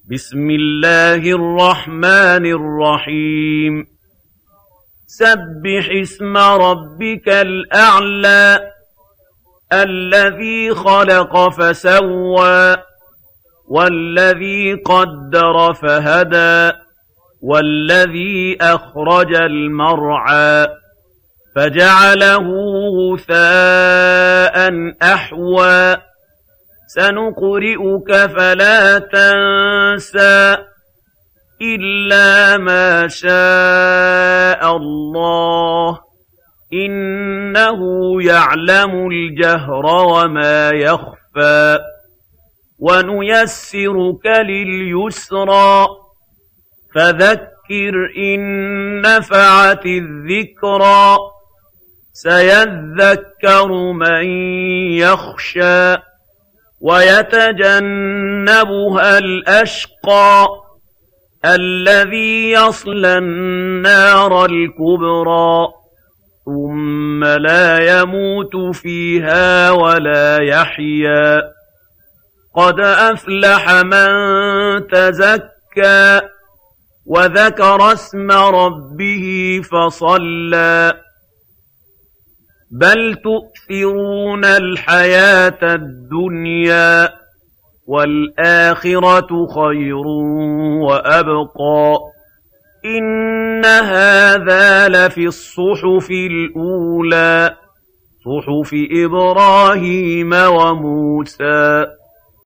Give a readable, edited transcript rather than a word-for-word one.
بسم الله الرحمن الرحيم سبح اسم ربك الأعلى الذي خلق فسوى والذي قدر فهدى والذي أخرج المرعى فجعله غثاء أحوى سنقرئك فلا تنسى إلا ما شاء الله إنه يعلم الجهر وما يخفى ونيسرك لليسرى فذكر إن نفعت الذكرى سيذكر من يخشى ويتجنبها الأشقى الذي يصلى النار الكبرى ثم لا يموت فيها ولا يحيا قد أفلح من تزكى وذكر اسم ربه فصلى بل تؤثرون الحياة الدنيا والآخرة خير وأبقى إن هذا لفي الصحف الأولى صحف إبراهيم وموسى